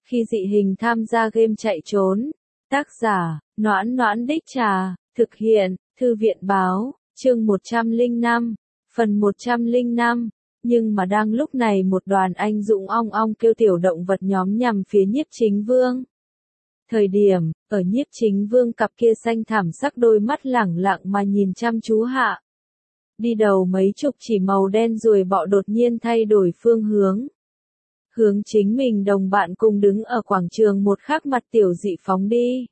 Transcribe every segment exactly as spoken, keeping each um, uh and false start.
Khi dị hình tham gia game chạy trốn. Tác giả, Noãn Noãn Đích Trà, thực hiện, Thư viện Báo, chương một trăm lẻ năm, phần một trăm lẻ năm. Nhưng mà đang lúc này một đoàn anh dũng ong ong kêu tiểu động vật nhóm nhằm phía Nhiếp Chính Vương. Thời điểm, ở Nhiếp Chính Vương cặp kia xanh thảm sắc đôi mắt lẳng lặng mà nhìn chăm chú hạ. Đi đầu mấy chục chỉ màu đen ruồi bọ đột nhiên thay đổi phương hướng. Hướng chính mình đồng bạn cùng đứng ở quảng trường một khắc mặt tiểu dị phóng đi.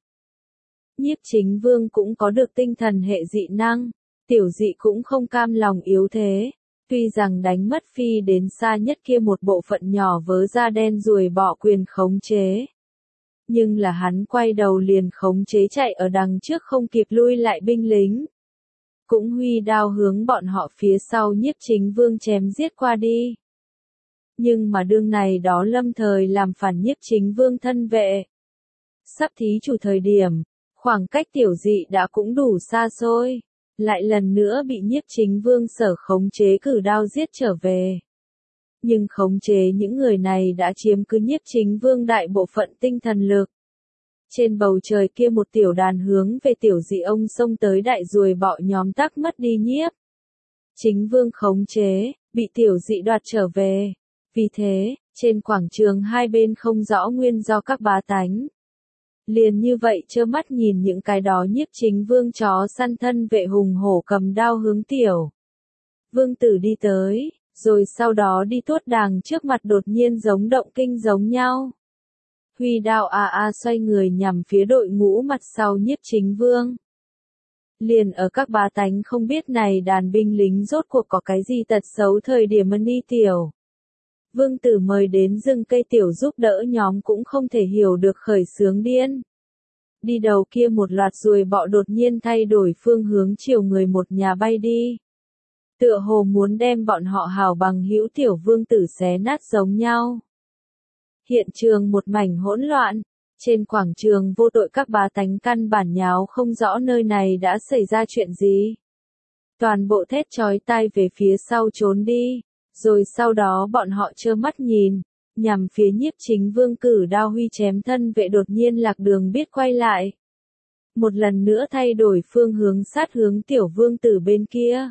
Nhiếp Chính Vương cũng có được tinh thần hệ dị năng, tiểu dị cũng không cam lòng yếu thế. Tuy rằng đánh mất phi đến xa nhất kia một bộ phận nhỏ vớ da đen ruồi bọ quyền khống chế. Nhưng là hắn quay đầu liền khống chế chạy ở đằng trước không kịp lui lại binh lính. Cũng huy đao hướng bọn họ phía sau Nhiếp Chính Vương chém giết qua đi. Nhưng mà đương này đó lâm thời làm phản Nhiếp Chính Vương thân vệ. Sắp thí chủ thời điểm, khoảng cách tiểu dị đã cũng đủ xa xôi. Lại lần nữa bị Nhiếp Chính Vương sở khống chế cử đao giết trở về. Nhưng khống chế những người này đã chiếm cứ Nhiếp Chính Vương đại bộ phận tinh thần lực. Trên bầu trời kia một tiểu đàn hướng về tiểu dị ông xông tới đại ruồi bọ nhóm tắc mất đi Nhiếp Chính Vương khống chế, bị tiểu dị đoạt trở về. Vì thế, trên quảng trường hai bên không rõ nguyên do các bá tánh. Liền như vậy trơ mắt nhìn những cái đó Nhiếp Chính Vương chó săn thân vệ hùng hổ cầm đao hướng tiểu Vương tử đi tới, rồi sau đó đi tuốt đàng trước mặt đột nhiên giống động kinh giống nhau. Huy đao a a xoay người nhằm phía đội ngũ mặt sau Nhiếp Chính Vương. Liền ở các bá tánh không biết này đàn binh lính rốt cuộc có cái gì tật xấu thời điểm ân đi tiểu Vương tử mời đến rừng cây tiểu giúp đỡ nhóm cũng không thể hiểu được khởi sướng điên. Đi đầu kia một loạt ruồi bọ đột nhiên thay đổi phương hướng chiều người một nhà bay đi. Tựa hồ muốn đem bọn họ hảo bằng hữu tiểu vương tử xé nát giống nhau. Hiện trường một mảnh hỗn loạn. Trên quảng trường vô tội các bá tánh căn bản nháo không rõ nơi này đã xảy ra chuyện gì. Toàn bộ thét chói tai về phía sau trốn đi. Rồi sau đó bọn họ trơ mắt nhìn, nhằm phía Nhiếp Chính Vương cử đao huy chém thân vệ đột nhiên lạc đường biết quay lại. Một lần nữa thay đổi phương hướng sát hướng tiểu vương tử bên kia.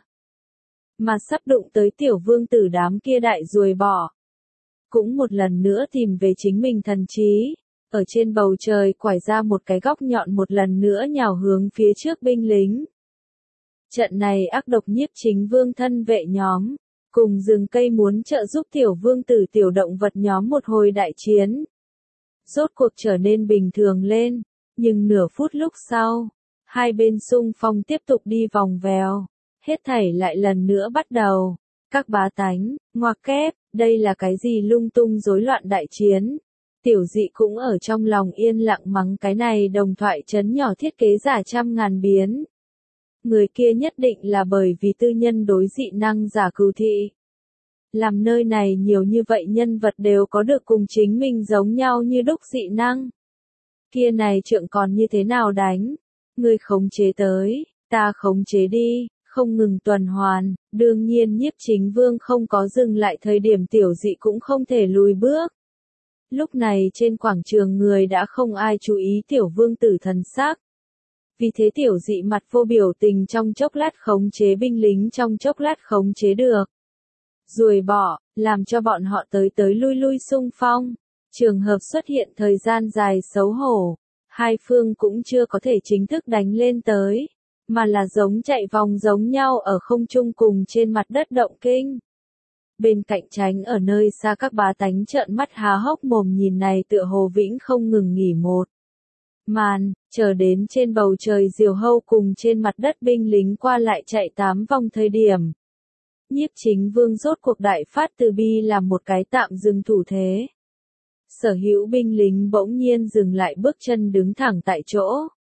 Mà sắp đụng tới tiểu vương tử đám kia đại ruồi bọ. Cũng một lần nữa tìm về chính mình thần trí, ở trên bầu trời quải ra một cái góc nhọn một lần nữa nhào hướng phía trước binh lính. Trận này ác độc Nhiếp Chính Vương thân vệ nhóm. Cùng rừng cây muốn trợ giúp tiểu vương tử tiểu động vật nhóm một hồi đại chiến. Rốt cuộc trở nên bình thường lên, nhưng nửa phút lúc sau, hai bên xung phong tiếp tục đi vòng vèo, hết thảy lại lần nữa bắt đầu. Các bá tánh, ngoặc kép, đây là cái gì lung tung rối loạn đại chiến. Tiểu dị cũng ở trong lòng yên lặng mắng cái này đồng thoại chấn nhỏ thiết kế giả trăm ngàn biến. Người kia nhất định là bởi vì tư nhân đối dị năng giả cừu thị. Làm nơi này nhiều như vậy nhân vật đều có được cùng chính mình giống nhau như đúc dị năng. Kia này trượng còn như thế nào đánh? Người khống chế tới, ta khống chế đi, không ngừng tuần hoàn. Đương nhiên Nhiếp Chính Vương không có dừng lại thời điểm tiểu dị cũng không thể lùi bước. Lúc này trên quảng trường người đã không ai chú ý tiểu vương tử thần sắc. Vì thế tiểu dị mặt vô biểu tình trong chốc lát khống chế binh lính trong chốc lát khống chế được. Ruồi bọ, làm cho bọn họ tới tới lui lui xung phong. Trường hợp xuất hiện thời gian dài xấu hổ. Hai phương cũng chưa có thể chính thức đánh lên tới. Mà là giống chạy vòng giống nhau ở không trung cùng trên mặt đất động kinh. Bên cạnh tránh ở nơi xa các bá tánh trợn mắt há hốc mồm nhìn này tựa hồ vĩnh không ngừng nghỉ một. Màn, chờ đến trên bầu trời diều hâu cùng trên mặt đất binh lính qua lại chạy tám vòng thời điểm. Nhiếp Chính Vương rốt cuộc đại phát từ bi làm một cái tạm dừng thủ thế. Sở hữu binh lính bỗng nhiên dừng lại bước chân đứng thẳng tại chỗ.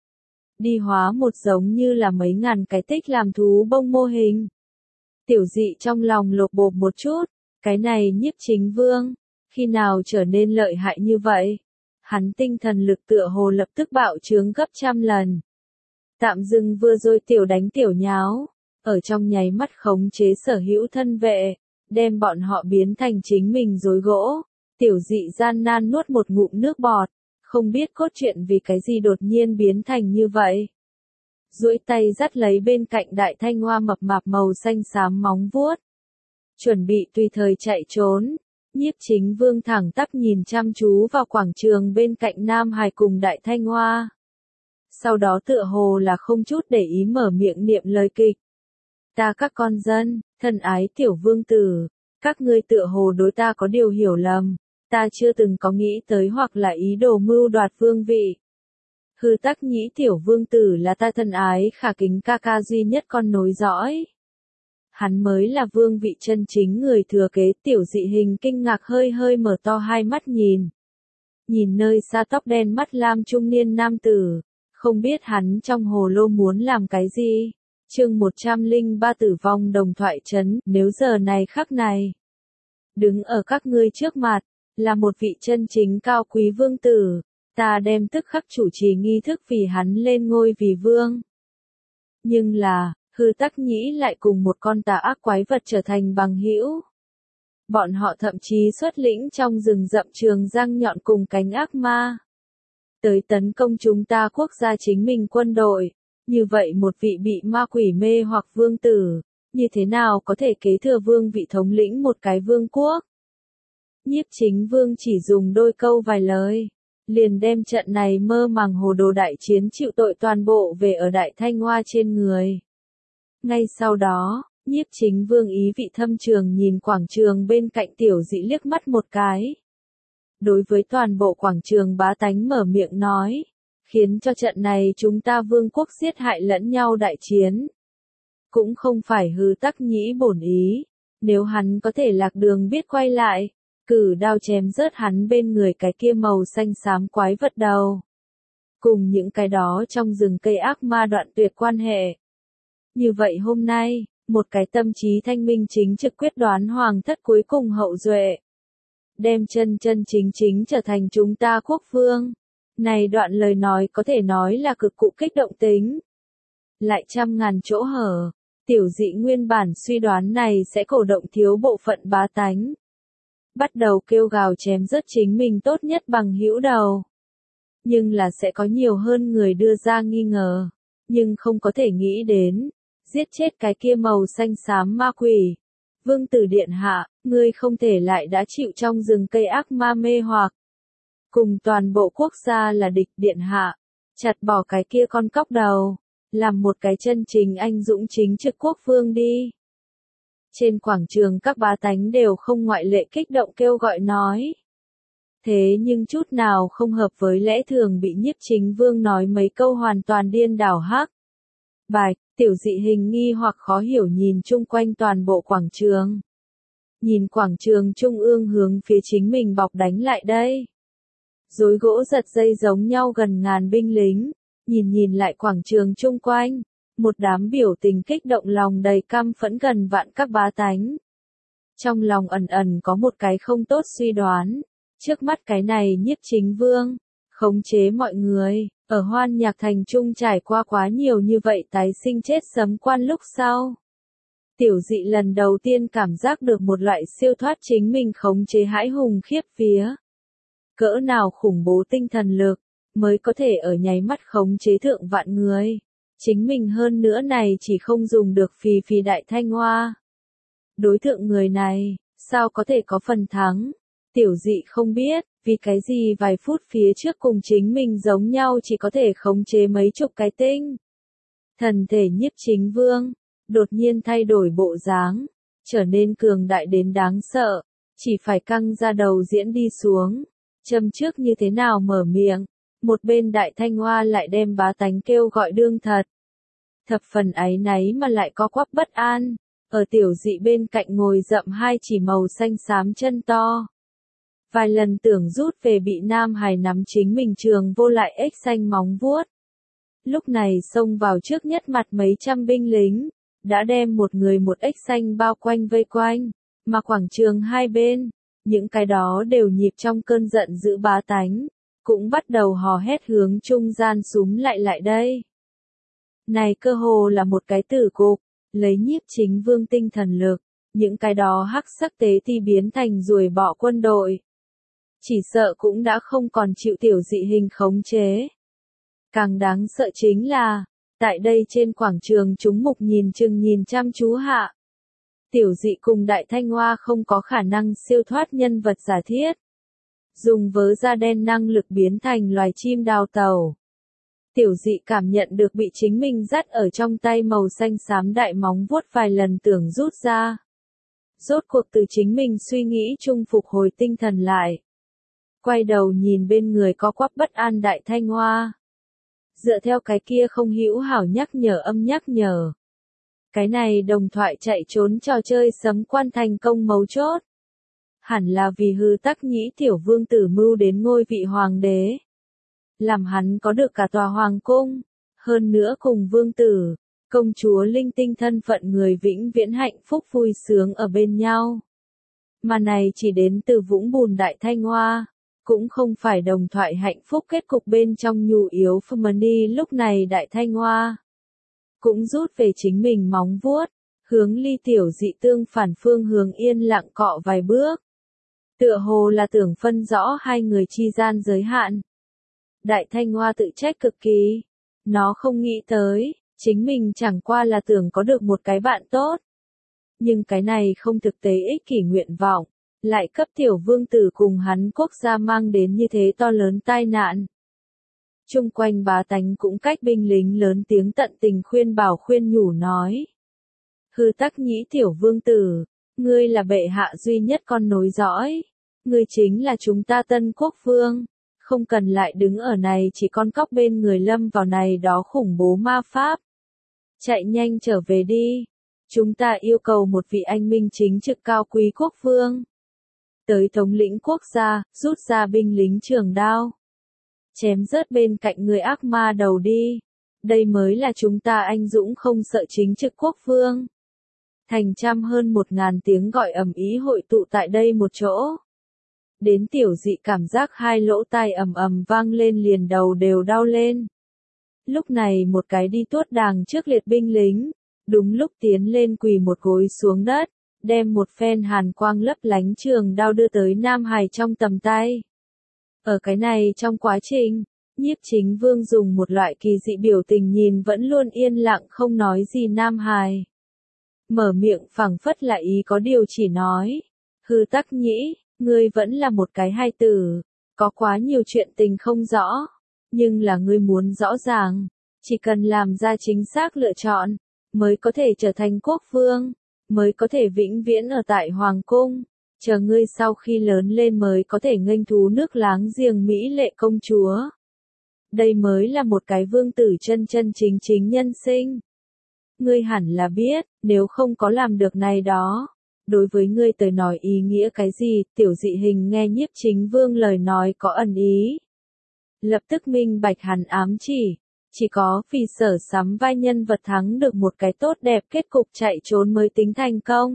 Đi hóa một giống như là mấy ngàn cái tích làm thú bông mô hình. Tiểu dị trong lòng lột bột một chút, cái này Nhiếp Chính Vương, khi nào trở nên lợi hại như vậy? Hắn tinh thần lực tựa hồ lập tức bạo trướng gấp trăm lần. Tạm dừng vừa rồi tiểu đánh tiểu nháo, ở trong nháy mắt khống chế sở hữu thân vệ, đem bọn họ biến thành chính mình rối gỗ. Tiểu dị gian nan nuốt một ngụm nước bọt, không biết cốt truyện vì cái gì đột nhiên biến thành như vậy. Duỗi tay dắt lấy bên cạnh đại thanh hoa mập mạp màu xanh xám móng vuốt. Chuẩn bị tùy thời chạy trốn, Nhiếp Chính Vương thẳng tắp nhìn chăm chú vào quảng trường bên cạnh Nam Hải cùng đại thanh hoa. Sau đó tựa hồ là không chút để ý mở miệng niệm lời kịch. Ta các con dân, thân ái tiểu vương tử, các ngươi tựa hồ đối ta có điều hiểu lầm, ta chưa từng có nghĩ tới hoặc là ý đồ mưu đoạt vương vị. Hư Tắc Nhĩ tiểu vương tử là ta thân ái khả kính ca ca duy nhất con nối dõi. Hắn mới là vương vị chân chính người thừa kế. Tiểu dị hình kinh ngạc hơi hơi mở to hai mắt nhìn. Nhìn nơi xa tóc đen mắt lam trung niên nam tử, không biết hắn trong hồ lô muốn làm cái gì. Chương một trăm lẻ ba tử vong đồng thoại trấn. Nếu giờ này khắc này, đứng ở các ngươi trước mặt, là một vị chân chính cao quý vương tử, ta đem tức khắc chủ trì nghi thức vì hắn lên ngôi vì vương. Nhưng là, Hư Tắc Nhĩ lại cùng một con tà ác quái vật trở thành bằng hữu. Bọn họ thậm chí xuất lĩnh trong rừng rậm trường răng nhọn cùng cánh ác ma, tới tấn công chúng ta quốc gia chính mình quân đội. Như vậy một vị bị ma quỷ mê hoặc vương tử, như thế nào có thể kế thừa vương vị thống lĩnh một cái vương quốc? Nhiếp Chính Vương chỉ dùng đôi câu vài lời, liền đem trận này mơ màng hồ đồ đại chiến chịu tội toàn bộ về ở đại thanh hoa trên người. Ngay sau đó, Nhiếp Chính Vương ý vị thâm trường nhìn quảng trường bên cạnh tiểu dị liếc mắt một cái. Đối với toàn bộ quảng trường bá tánh mở miệng nói, khiến cho trận này chúng ta vương quốc giết hại lẫn nhau đại chiến. Cũng không phải Hư Tắc Nhĩ bổn ý, nếu hắn có thể lạc đường biết quay lại, cử đao chém rớt hắn bên người cái kia màu xanh xám quái vật đầu. Cùng những cái đó trong rừng cây ác ma đoạn tuyệt quan hệ. Như vậy hôm nay, một cái tâm trí thanh minh chính trực quyết đoán hoàng thất cuối cùng hậu duệ. Đem chân chân chính chính trở thành chúng ta quốc vương. Này đoạn lời nói có thể nói là cực cụ kích động tính. Lại trăm ngàn chỗ hở, tiểu dị nguyên bản suy đoán này sẽ cổ động thiếu bộ phận bá tánh. Bắt đầu kêu gào chém rớt chính mình tốt nhất bằng hữu đầu. Nhưng là sẽ có nhiều hơn người đưa ra nghi ngờ, nhưng không có thể nghĩ đến, giết chết cái kia màu xanh xám ma quỷ. Vương tử điện hạ, ngươi không thể lại đã chịu trong rừng cây ác ma mê hoặc. Cùng toàn bộ quốc gia là địch điện hạ, chặt bỏ cái kia con cóc đầu, làm một cái chân chính anh dũng chính trực quốc vương đi. Trên quảng trường các bá tánh đều không ngoại lệ kích động kêu gọi nói. Thế nhưng chút nào không hợp với lẽ thường bị Nhiếp Chính Vương nói mấy câu hoàn toàn điên đảo hắc. Bạch, tiểu dị hình nghi hoặc khó hiểu nhìn chung quanh toàn bộ quảng trường. Nhìn quảng trường trung ương hướng phía chính mình bọc đánh lại đây. Rối gỗ giật dây giống nhau gần ngàn binh lính, nhìn nhìn lại quảng trường chung quanh, một đám biểu tình kích động lòng đầy căm phẫn gần vạn các bá tánh. Trong lòng ẩn ẩn có một cái không tốt suy đoán, trước mắt cái này Nhiếp Chính Vương, khống chế mọi người, ở Hoan Nhạc Thành Trung trải qua quá nhiều như vậy tái sinh chết sấm quan lúc sau. Tiểu dị lần đầu tiên cảm giác được một loại siêu thoát chính mình khống chế hãi hùng khiếp vía. Cỡ nào khủng bố tinh thần lực, mới có thể ở nháy mắt khống chế thượng vạn người. Chính mình hơn nữa này chỉ không dùng được phì phì đại thanh hoa. Đối tượng người này, sao có thể có phần thắng? Tiểu dị không biết, vì cái gì vài phút phía trước cùng chính mình giống nhau chỉ có thể khống chế mấy chục cái tinh. Thần thể Nhiếp Chính Vương, đột nhiên thay đổi bộ dáng, trở nên cường đại đến đáng sợ, chỉ phải căng ra đầu diễn đi xuống. Châm trước như thế nào mở miệng, một bên đại thanh hoa lại đem bá tánh kêu gọi đương thật. Thập phần áy náy mà lại có quắp bất an, ở tiểu dị bên cạnh ngồi rậm hai chỉ màu xanh xám chân to. Vài lần tưởng rút về bị Nam Hải nắm chính mình trường vô lại ếch xanh móng vuốt. Lúc này xông vào trước nhất mặt mấy trăm binh lính, đã đem một người một ếch xanh bao quanh vây quanh, mà quảng trường hai bên, những cái đó đều nhịp trong cơn giận dữ bá tánh, cũng bắt đầu hò hét hướng trung gian súm lại lại đây. Này cơ hồ là một cái tử cục, lấy Nhiếp Chính Vương tinh thần lực, những cái đó hắc sắc tế ti biến thành ruồi bọ quân đội. chỉ sợ cũng đã không còn chịu tiểu dị hình khống chế. Càng đáng sợ chính là, tại đây trên quảng trường chúng mục nhìn chừng nhìn chăm chú hạ. Tiểu dị cùng Đại Thanh Hoa không có khả năng siêu thoát nhân vật giả thiết. Dùng vớ da đen năng lực biến thành loài chim đào tàu. Tiểu dị cảm nhận được bị chính mình dắt ở trong tay màu xanh xám đại móng vuốt vài lần tưởng rút ra. Rốt cuộc từ chính mình suy nghĩ chung phục hồi tinh thần lại. Quay đầu nhìn bên người có quắp bất an Đại Thanh Hoa. Dựa theo cái kia không hữu hảo nhắc nhở âm nhắc nhở. Cái này đồng thoại chạy trốn trò chơi sấm quan thành công mấu chốt. Hẳn là vì hư tắc nhĩ tiểu vương tử mưu đến ngôi vị hoàng đế. Làm hắn có được cả tòa hoàng cung. Hơn nữa cùng vương tử, công chúa linh tinh thân phận người vĩnh viễn hạnh phúc vui sướng ở bên nhau. Mà này chỉ đến từ vũng bùn Đại Thanh Hoa. Cũng không phải đồng thoại hạnh phúc kết cục bên trong nhu yếu Fermani lúc này Đại Thanh Hoa. Cũng rút về chính mình móng vuốt, hướng ly tiểu dị tương phản phương hướng yên lặng cọ vài bước. Tựa hồ là tưởng phân rõ hai người chi gian giới hạn. Đại Thanh Hoa tự trách cực kỳ. Nó không nghĩ tới, chính mình chẳng qua là tưởng có được một cái bạn tốt. Nhưng cái này không thực tế ích kỷ nguyện vọng. Lại cấp tiểu vương tử cùng hắn quốc gia mang đến như thế to lớn tai nạn. Chung quanh bá tánh cũng cách binh lính lớn tiếng tận tình khuyên bảo khuyên nhủ nói. Hư tắc nhĩ tiểu vương tử, ngươi là bệ hạ duy nhất con nối dõi. Ngươi chính là chúng ta tân quốc vương. Không cần lại đứng ở này chỉ con cóc bên người lâm vào này đó khủng bố ma pháp. Chạy nhanh trở về đi. Chúng ta yêu cầu một vị anh minh chính trực cao quý quốc vương. Tới thống lĩnh quốc gia, rút ra binh lính trường đao. Chém rớt bên cạnh người ác ma đầu đi. Đây mới là chúng ta anh dũng không sợ chính trực quốc vương. Thành trăm hơn một ngàn tiếng gọi ầm ý hội tụ tại đây một chỗ. Đến tiểu dị cảm giác hai lỗ tai ầm ầm vang lên liền đầu đều đau lên. Lúc này một cái đi tuốt đàng trước liệt binh lính, đúng lúc tiến lên quỳ một gối xuống đất. Đem một phen hàn quang lấp lánh trường đao đưa tới Nam Hải trong tầm tay. Ở cái này trong quá trình, Nhiếp Chính Vương dùng một loại kỳ dị biểu tình nhìn vẫn luôn yên lặng không nói gì Nam Hải. Mở miệng phảng phất là ý có điều chỉ nói. Hư tắc nhĩ, ngươi vẫn là một cái hai tử, có quá nhiều chuyện tình không rõ. Nhưng là ngươi muốn rõ ràng, chỉ cần làm ra chính xác lựa chọn, mới có thể trở thành quốc vương. Mới có thể vĩnh viễn ở tại Hoàng Cung, chờ ngươi sau khi lớn lên mới có thể nghênh thú nước láng giềng Mỹ lệ công chúa. Đây mới là một cái vương tử chân chân chính chính nhân sinh. Ngươi hẳn là biết, nếu không có làm được này đó, đối với ngươi tới nói ý nghĩa cái gì, tiểu dị hình nghe Nhiếp Chính Vương lời nói có ẩn ý. Lập tức minh bạch hắn ám chỉ. Chỉ có vì sở sắm vai nhân vật thắng được một cái tốt đẹp kết cục chạy trốn mới tính thành công.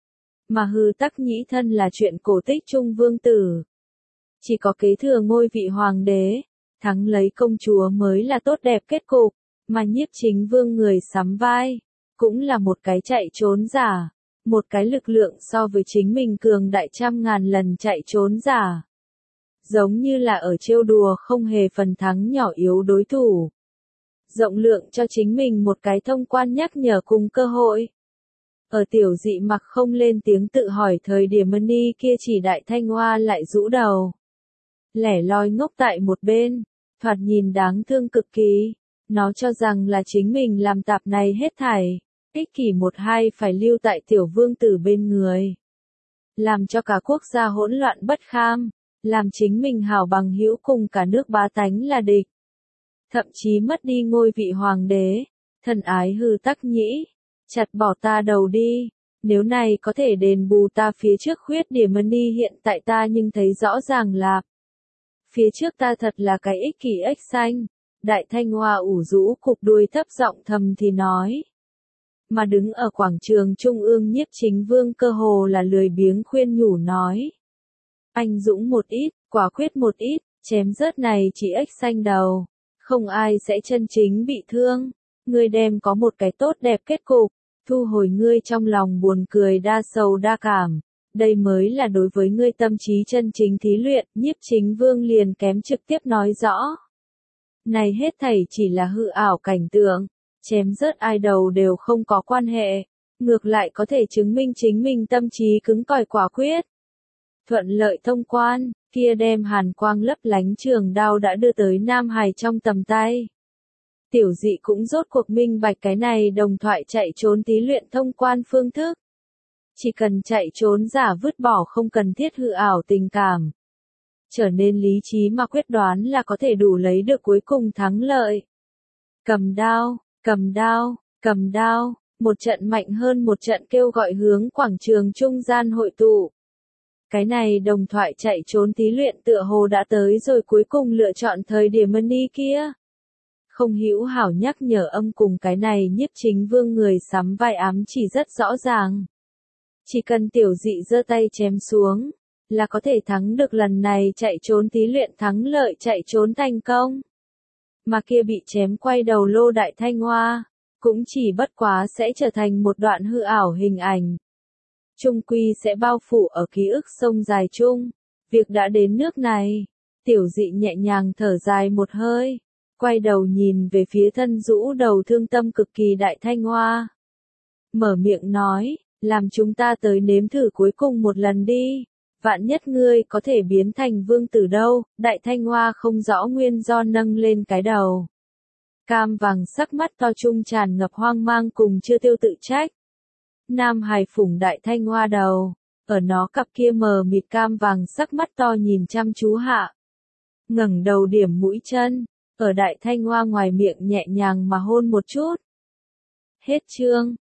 Mà hư tắc nhĩ thân là chuyện cổ tích trung vương tử. Chỉ có kế thừa ngôi vị hoàng đế, thắng lấy công chúa mới là tốt đẹp kết cục, mà Nhiếp Chính Vương người sắm vai, cũng là một cái chạy trốn giả, một cái lực lượng so với chính mình cường đại trăm ngàn lần chạy trốn giả. Giống như là ở trêu đùa không hề phần thắng nhỏ yếu đối thủ. Rộng lượng cho chính mình một cái thông quan nhắc nhở cùng cơ hội. Ở tiểu dị mặc không lên tiếng tự hỏi thời điểm Mani kia chỉ Đại Thanh Hoa lại rũ đầu. Lẻ loi ngốc tại một bên, thoạt nhìn đáng thương cực kỳ. Nó cho rằng là chính mình làm tạp này hết thảy, ích kỷ một hai phải lưu tại tiểu vương tử bên người. Làm cho cả quốc gia hỗn loạn bất kham, làm chính mình hảo bằng hữu cùng cả nước bá tánh là địch. Thậm chí mất đi ngôi vị hoàng đế, thần ái hư tắc nhĩ, chặt bỏ ta đầu đi, nếu này có thể đền bù ta phía trước khuyết điểm Mani hiện tại ta nhưng thấy rõ ràng là, phía trước ta thật là cái ích kỷ ếch xanh, Đại Thanh Hoa ủ rũ cục đuôi thấp giọng thầm thì nói. Mà đứng ở quảng trường trung ương Nhiếp Chính Vương cơ hồ là lười biếng khuyên nhủ nói. Anh dũng một ít, quả quyết một ít, chém rớt này chỉ ếch xanh đầu. Không ai sẽ chân chính bị thương. Ngươi đem có một cái tốt đẹp kết cục, thu hồi ngươi trong lòng buồn cười đa sầu đa cảm, Đây mới là đối với ngươi tâm trí chân chính thí luyện, Nhiếp Chính Vương liền kém trực tiếp nói rõ. Này hết thảy chỉ là hư ảo cảnh tượng, chém rớt ai đầu đều không có quan hệ, ngược lại có thể chứng minh chính mình tâm trí cứng cỏi quả quyết. Thuận lợi thông quan, kia đem hàn quang lấp lánh trường đao đã đưa tới Nam Hải trong tầm tay. Tiểu Dị cũng rốt cuộc minh bạch cái này đồng thoại chạy trốn tí luyện thông quan phương thức. Chỉ cần chạy trốn giả vứt bỏ không cần thiết hư ảo tình cảm. Trở nên lý trí mà quyết đoán là có thể đủ lấy được cuối cùng thắng lợi. Cầm đao, cầm đao, cầm đao, một trận mạnh hơn một trận kêu gọi hướng quảng trường trung gian hội tụ. Cái này đồng thoại chạy trốn tí luyện tựa hồ đã tới rồi cuối cùng lựa chọn thời điểm money kia. Không hữu hảo nhắc nhở âm cùng cái này Nhiếp Chính Vương người sắm vai ám chỉ rất rõ ràng. Chỉ cần Tiểu Dị giơ tay chém xuống, là có thể thắng được lần này chạy trốn tí luyện thắng lợi chạy trốn thành công. Mà kia bị chém quay đầu Lô Đại Thanh Hoa, cũng chỉ bất quá sẽ trở thành một đoạn hư ảo hình ảnh. Trung quy sẽ bao phủ ở ký ức sông dài chung. Việc đã đến nước này, Tiểu Dị nhẹ nhàng thở dài một hơi, quay đầu nhìn về phía thân rũ đầu thương tâm cực kỳ Đại Thanh Hoa. Mở miệng nói, làm chúng ta tới nếm thử cuối cùng một lần đi, vạn nhất ngươi có thể biến thành vương tử đâu. Đại Thanh Hoa không rõ nguyên do nâng lên cái đầu. Cam vàng sắc mắt to trung tràn ngập hoang mang cùng chưa tiêu tự trách. Nam Hải phủng Đại Thanh Hoa đầu, ở nó cặp kia mờ mịt cam vàng sắc mắt to nhìn chăm chú hạ. Ngẩng đầu điểm mũi chân, ở Đại Thanh Hoa ngoài miệng nhẹ nhàng mà hôn một chút. Hết chương.